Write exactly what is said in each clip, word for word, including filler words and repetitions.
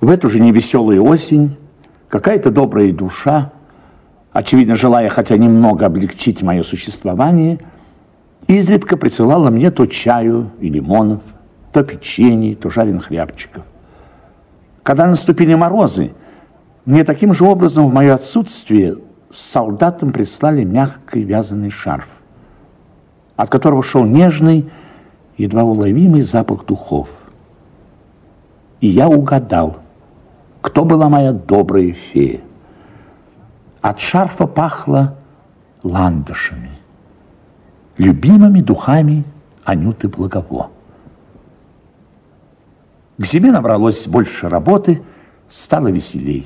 В эту же невеселую осень какая-то добрая душа, очевидно, желая хотя немного облегчить мое существование, изредка присылала мне то чаю и лимонов, то печенье, то жареных рябчиков. Когда наступили морозы, мне таким же образом в мое отсутствие с солдатом прислали мягкий вязаный шарф, от которого шел нежный, едва уловимый запах духов. И я угадал, кто была моя добрая фея. От шарфа пахло ландышами, любимыми духами Анюты Благово. К зиме набралось больше работы, стало веселей.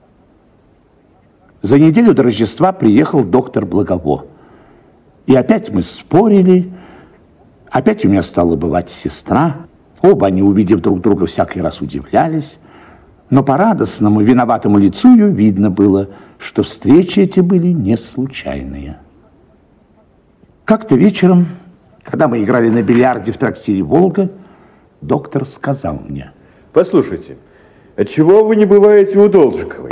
За неделю до Рождества приехал доктор Благово. И опять мы спорили, опять у меня стала бывать сестра. Оба они, увидев друг друга, всякий раз удивлялись. Но по радостному, виноватому лицу ее видно было, что встречи эти были не случайные. Как-то вечером, когда мы играли на бильярде в трактире «Волга», доктор сказал мне: послушайте, отчего вы не бываете у Должиковой?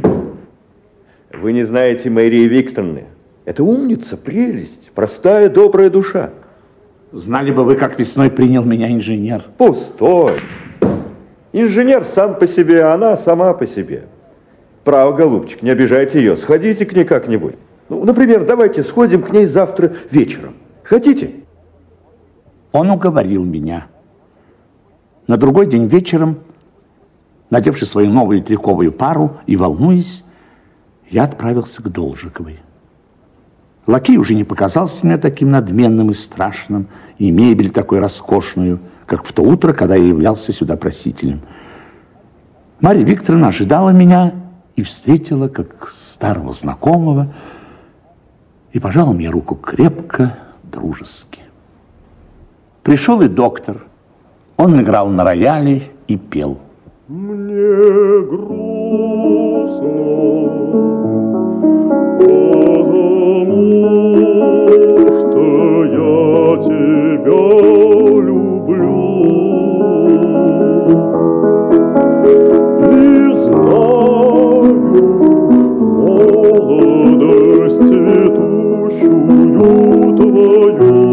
Вы не знаете Марии Викторовны? Это умница, прелесть, простая, добрая душа. Знали бы вы, как весной принял меня инженер. Пустой. Инженер сам по себе, а она сама по себе. Право, голубчик, не обижайте ее, сходите к ней как-нибудь. Ну, например, давайте сходим к ней завтра вечером. Хотите? Он уговорил меня. На другой день вечером, надевши свою новую триковую пару и волнуясь, я отправился к Должиковой. Лакей уже не показался мне таким надменным и страшным, и мебель такой роскошную, как в то утро, когда я являлся сюда просителем. Марья Викторовна ожидала меня и встретила как старого знакомого, и пожала мне руку крепко, дружески. Пришел и доктор. Он играл на рояле и пел. Мне грустно, потому что я тебя люблю и знаю молодость цветущую твою.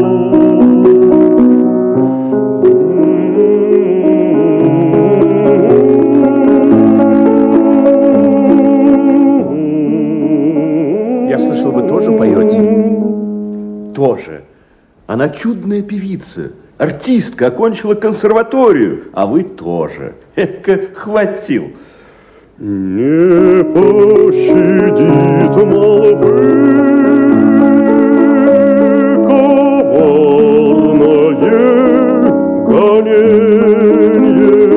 Тоже. Она чудная певица, артистка, окончила консерваторию, а вы тоже. Эка хватил. Не пощадит молвы коварное гоненье.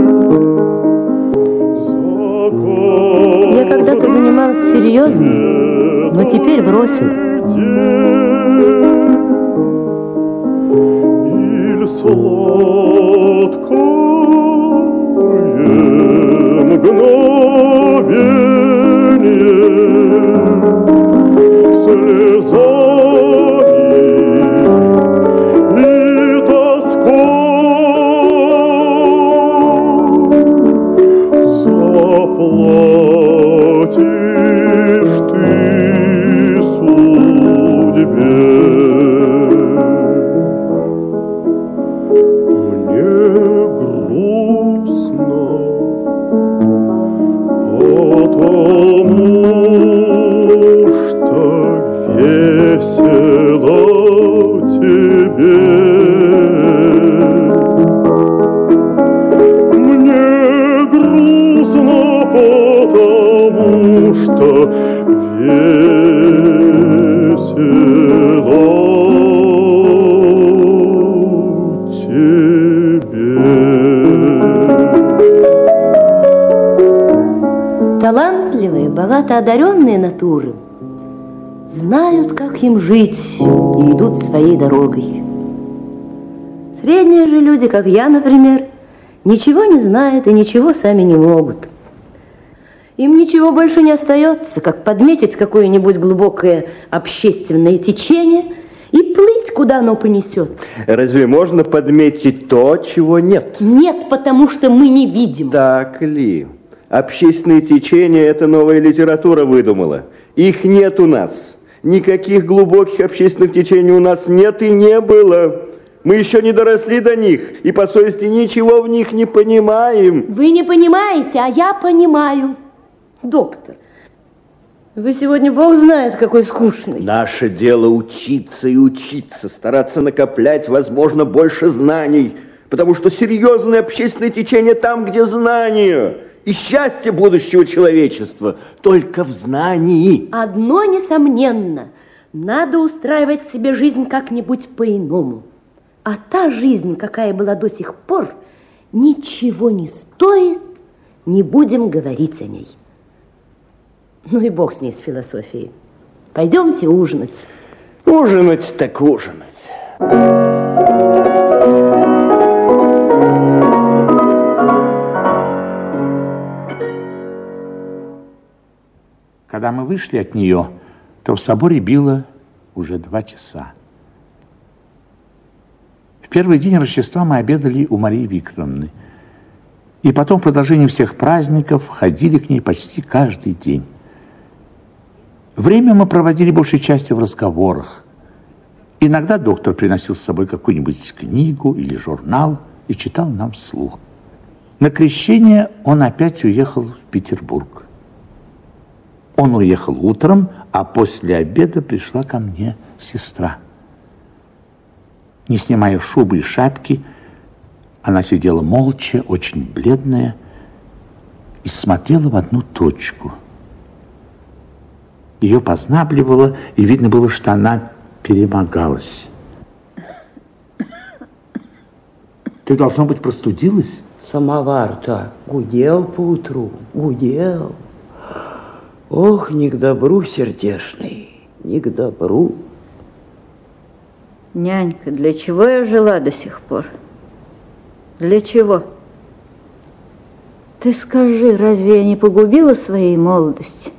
Я когда-то занималась серьезно, но теперь бросила. Сладкое мгновенье слезами и тоской заплатишь ты судьбе. Талантливые, богато одаренные натуры знают, как им жить, и идут своей дорогой. Средние же люди, как я, например, ничего не знают и ничего сами не могут. Им ничего больше не остается, как подметить какое-нибудь глубокое общественное течение и плыть куда оно понесет. Разве можно подметить то, чего нет? Нет, потому что мы не видим. Так ли? Общественные течения эта новая литература выдумала. Их нет у нас. Никаких глубоких общественных течений у нас нет и не было. Мы еще не доросли до них, и по совести ничего в них не понимаем. Вы не понимаете, а я понимаю. Доктор, вы сегодня бог знает, какой скучный. Наше дело учиться и учиться, стараться накоплять, возможно, больше знаний, потому что серьезное общественное течение там, где знания, и счастье будущего человечества только в знании. Одно несомненно, надо устраивать себе жизнь как-нибудь по-иному. А та жизнь, какая была до сих пор, ничего не стоит, не будем говорить о ней. Ну и бог с ней, с философией. Пойдемте ужинать. Ужинать так ужинать. Когда мы вышли от нее, то в соборе било уже два часа. В первый день Рождества мы обедали у Марии Викторовны. И потом в продолжении всех праздников ходили к ней почти каждый день. Время мы проводили большей частью в разговорах. Иногда доктор приносил с собой какую-нибудь книгу или журнал и читал нам вслух. На крещение он опять уехал в Петербург. Он уехал утром, а после обеда пришла ко мне сестра. Не снимая шубы и шапки, она сидела молча, очень бледная, и смотрела в одну точку. Ее познабливало, и видно было, что она перемогалась. Ты, должно быть, простудилась? Самовар-то гудел поутру, гудел. Ох, не к добру, сердешный, не к добру. Нянька, для чего я жила до сих пор? Для чего? Ты скажи, разве я не погубила своей молодости?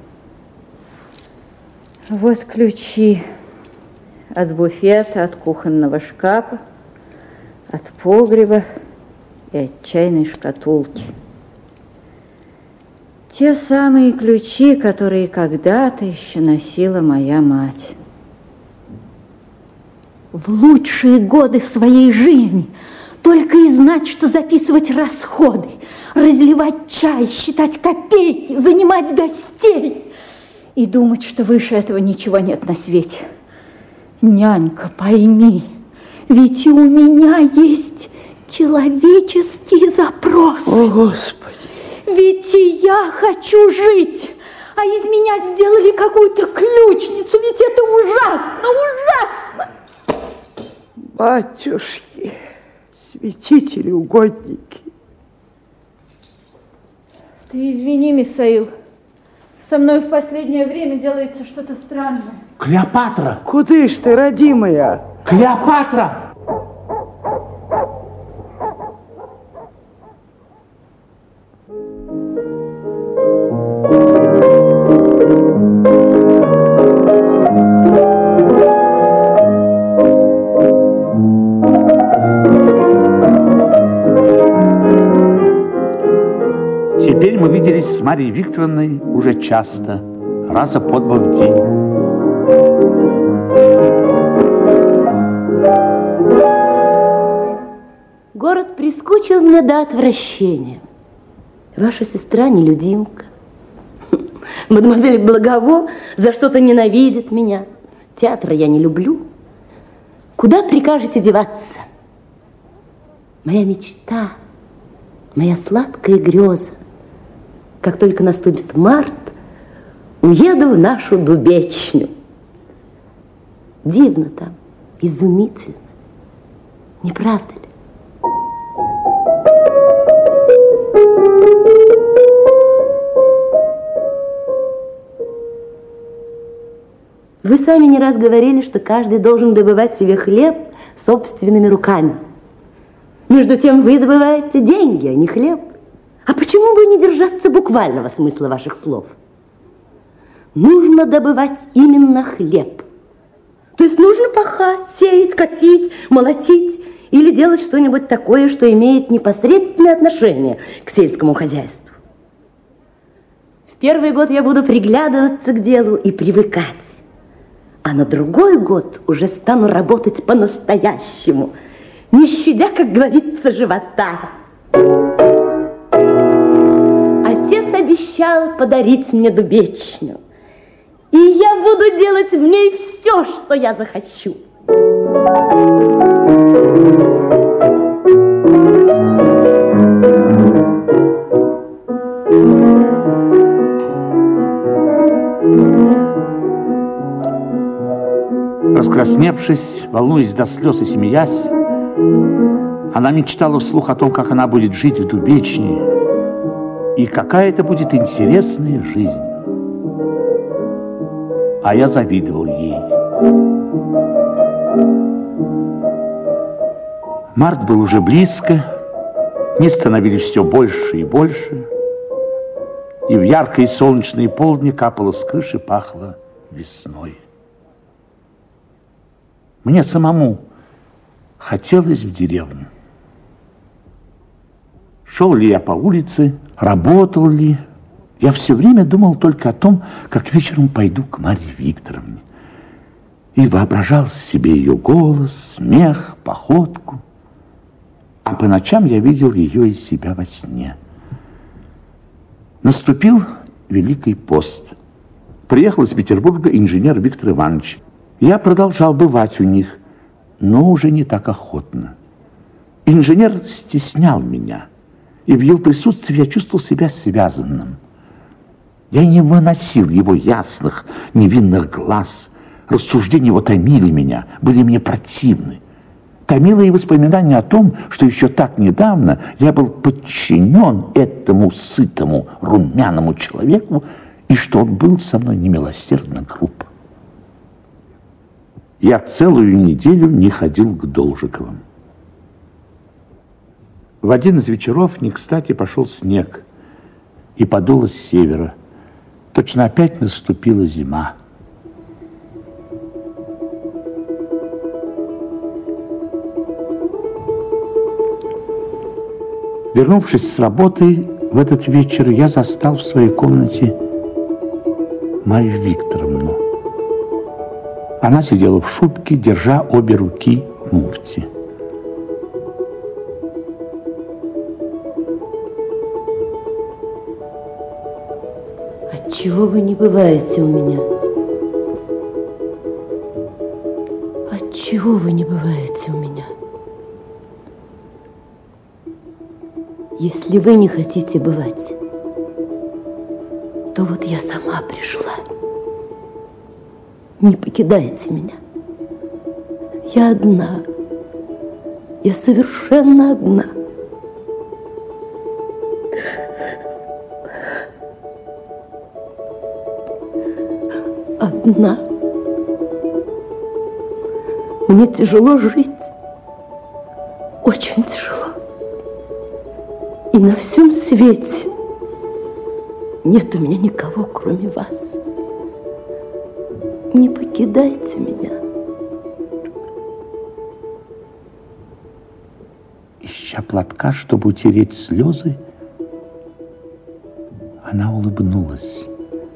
Вот ключи от буфета, от кухонного шкафа, от погреба и от чайной шкатулки. Те самые ключи, которые когда-то еще носила моя мать. В лучшие годы своей жизни только и знать, что записывать расходы, разливать чай, считать копейки, занимать гостей и думать, что выше этого ничего нет на свете. Нянька, пойми, ведь и у меня есть человеческий запрос. О, Господи! Ведь и я хочу жить, а из меня сделали какую-то ключницу, ведь это ужасно, ужасно! Батюшки, святители, угодники. Ты извини, Мисаил, со мной в последнее время делается что-то странное. Клеопатра! Куды ж ты, родимая? Клеопатра! Теперь мы виделись с Марией Викторовной уже часто, раза по два в день. Город прискучил мне до отвращения. Ваша сестра нелюдимка. Мадемуазель Благово за что-то ненавидит меня. Театра я не люблю. Куда прикажете деваться? Моя мечта, моя сладкая греза. Как только наступит март, уеду в нашу Дубечню. Дивно там, изумительно. Не правда ли? Вы сами не раз говорили, что каждый должен добывать себе хлеб собственными руками. Между тем вы добываете деньги, а не хлеб. А почему бы не держаться буквального смысла ваших слов? Нужно добывать именно хлеб. То есть нужно пахать, сеять, косить, молотить или делать что-нибудь такое, что имеет непосредственное отношение к сельскому хозяйству. В первый год я буду приглядываться к делу и привыкать. А на другой год уже стану работать по-настоящему, не щадя, как говорится, живота. Отец обещал подарить мне дубечню, и я буду делать в ней все, что я захочу. Раскрасневшись, волнуясь до слез и смеясь, она мечтала вслух о том, как она будет жить в дубечне, и какая это будет интересная жизнь. А я завидовал ей. Март был уже близко, дни становились все больше и больше, и в яркие солнечные полдни капало с крыши, пахло весной. Мне самому хотелось в деревню. Шел ли я по улице, работал ли, я все время думал только о том, как вечером пойду к Марье Викторовне. И воображал себе ее голос, смех, походку. А по ночам я видел ее из себя во сне. Наступил Великий пост. Приехал из Петербурга инженер Виктор Иванович. Я продолжал бывать у них, но уже не так охотно. Инженер стеснял меня, и в его присутствии я чувствовал себя связанным. Я не выносил его ясных, невинных глаз. Рассуждения его томили меня, были мне противны. Томило и воспоминание о том, что еще так недавно я был подчинен этому сытому, румяному человеку, и что он был со мной немилосердно груб. Я целую неделю не ходил к Должиковым. В один из вечеров не кстати пошел снег, и подуло с севера. Точно опять наступила зима. Вернувшись с работы, в этот вечер я застал в своей комнате Марью Викторовну. Она сидела в шубке, держа обе руки в муфте. Отчего вы не бываете у меня? Отчего вы не бываете у меня? Если вы не хотите бывать, то вот я сама пришла. Не покидайте меня. Я одна. Я совершенно одна. Одна. Мне тяжело жить. Очень тяжело. И на всем свете нет у меня никого, кроме вас. Не покидайте меня. Ища платка, чтобы утереть слезы, она улыбнулась.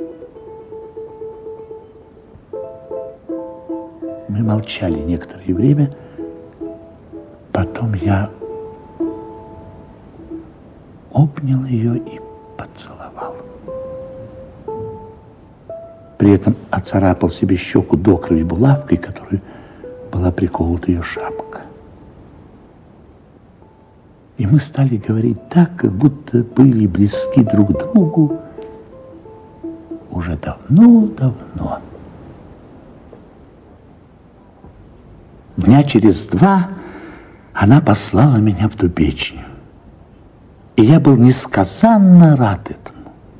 Мы молчали некоторое время. Потом я обнял ее и поцеловал. При этом оцарапал себе щеку до крови булавкой, которой была приколота ее шапка. И мы стали говорить так, как будто были близки друг к другу уже давно-давно. Дня через два она послала меня в Дубечню. И я был несказанно рад этому.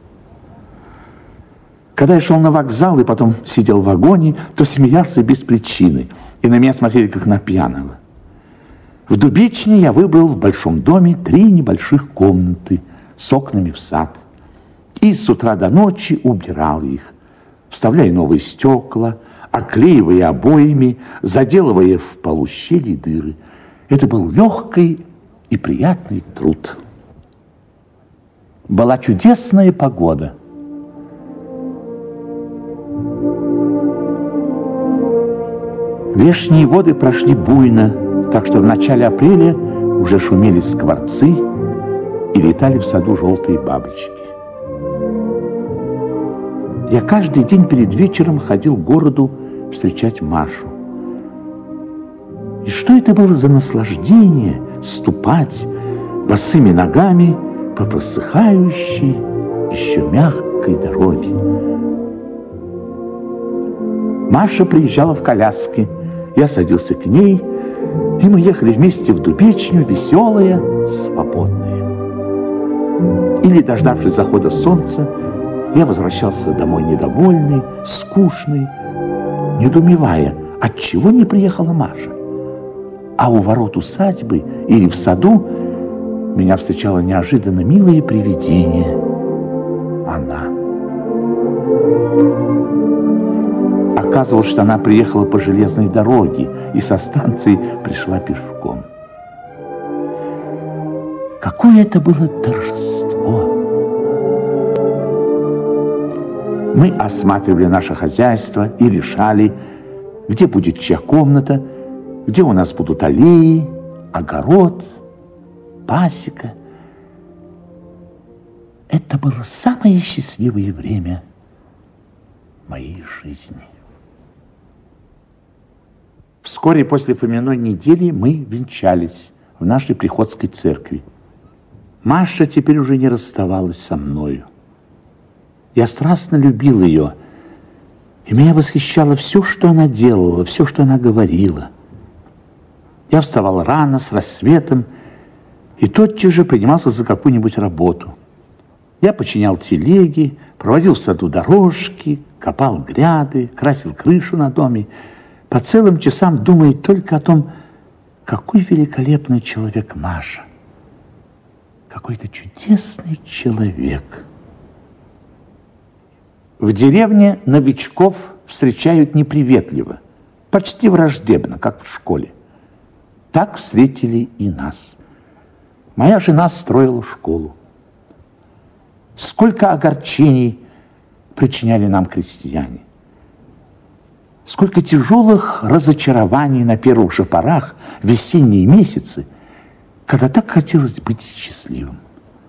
Когда я шел на вокзал и потом сидел в вагоне, то смеялся без причины, и на меня смотрели как на пьяного. В Дубечне я выбрал в большом доме три небольших комнаты с окнами в сад. И с утра до ночи убирал их, вставляя новые стекла, оклеивая обоями, заделывая в полу щели и дыры. Это был легкий и приятный труд. Была чудесная погода. Вешние воды прошли буйно, так что в начале апреля уже шумели скворцы и летали в саду желтые бабочки. Я каждый день перед вечером ходил к городу встречать Машу. И что это было за наслаждение ступать босыми ногами по просыхающей, еще мягкой дороге. Маша приезжала в коляске. Я садился к ней, и мы ехали вместе в Дубечню, веселая, свободная. Или, дождавшись захода солнца, я возвращался домой недовольный, скучный, недоумевая, отчего не приехала Маша. А у ворот усадьбы или в саду меня встречало неожиданно милое привидение. Она. Оказывалось, что она приехала по железной дороге и со станции пришла пешком. Какое это было торжество! Мы осматривали наше хозяйство и решали, где будет чья комната, где у нас будут аллеи, огород, пасека. Это было самое счастливое время моей жизни. Вскоре после Фоминой недели мы венчались в нашей приходской церкви. Маша теперь уже не расставалась со мною. Я страстно любил ее, и меня восхищало все, что она делала, все, что она говорила. Я вставал рано, с рассветом, и тотчас же принимался за какую-нибудь работу. Я починял телеги, проводил в саду дорожки, копал гряды, красил крышу на доме, по целым часам думая только о том, какой великолепный человек Маша, какой-то чудесный человек. В деревне новичков встречают неприветливо, почти враждебно, как в школе. Так встретили и нас. Моя жена строила школу. Сколько огорчений причиняли нам крестьяне. Сколько тяжелых разочарований на первых же порах, в весенние месяцы, когда так хотелось быть счастливым.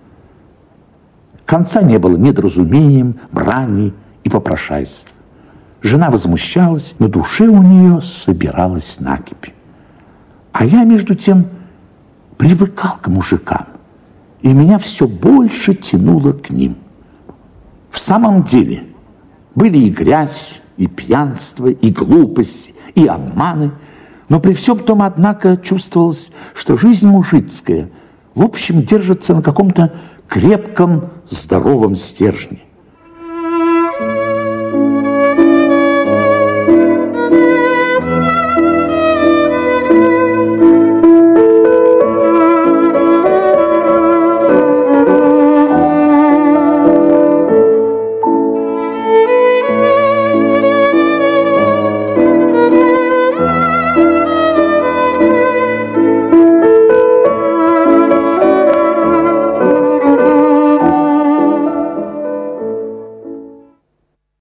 Конца не было недоразумением, брани и попрошайств. Жена возмущалась, на душе у нее собиралась накипь. А я, между тем, привыкал к мужикам, и меня все больше тянуло к ним. В самом деле, были и грязь, и пьянство, и глупость, и обманы, но при всем том, однако, чувствовалось, что жизнь мужицкая, в общем, держится на каком-то крепком, здоровом стержне.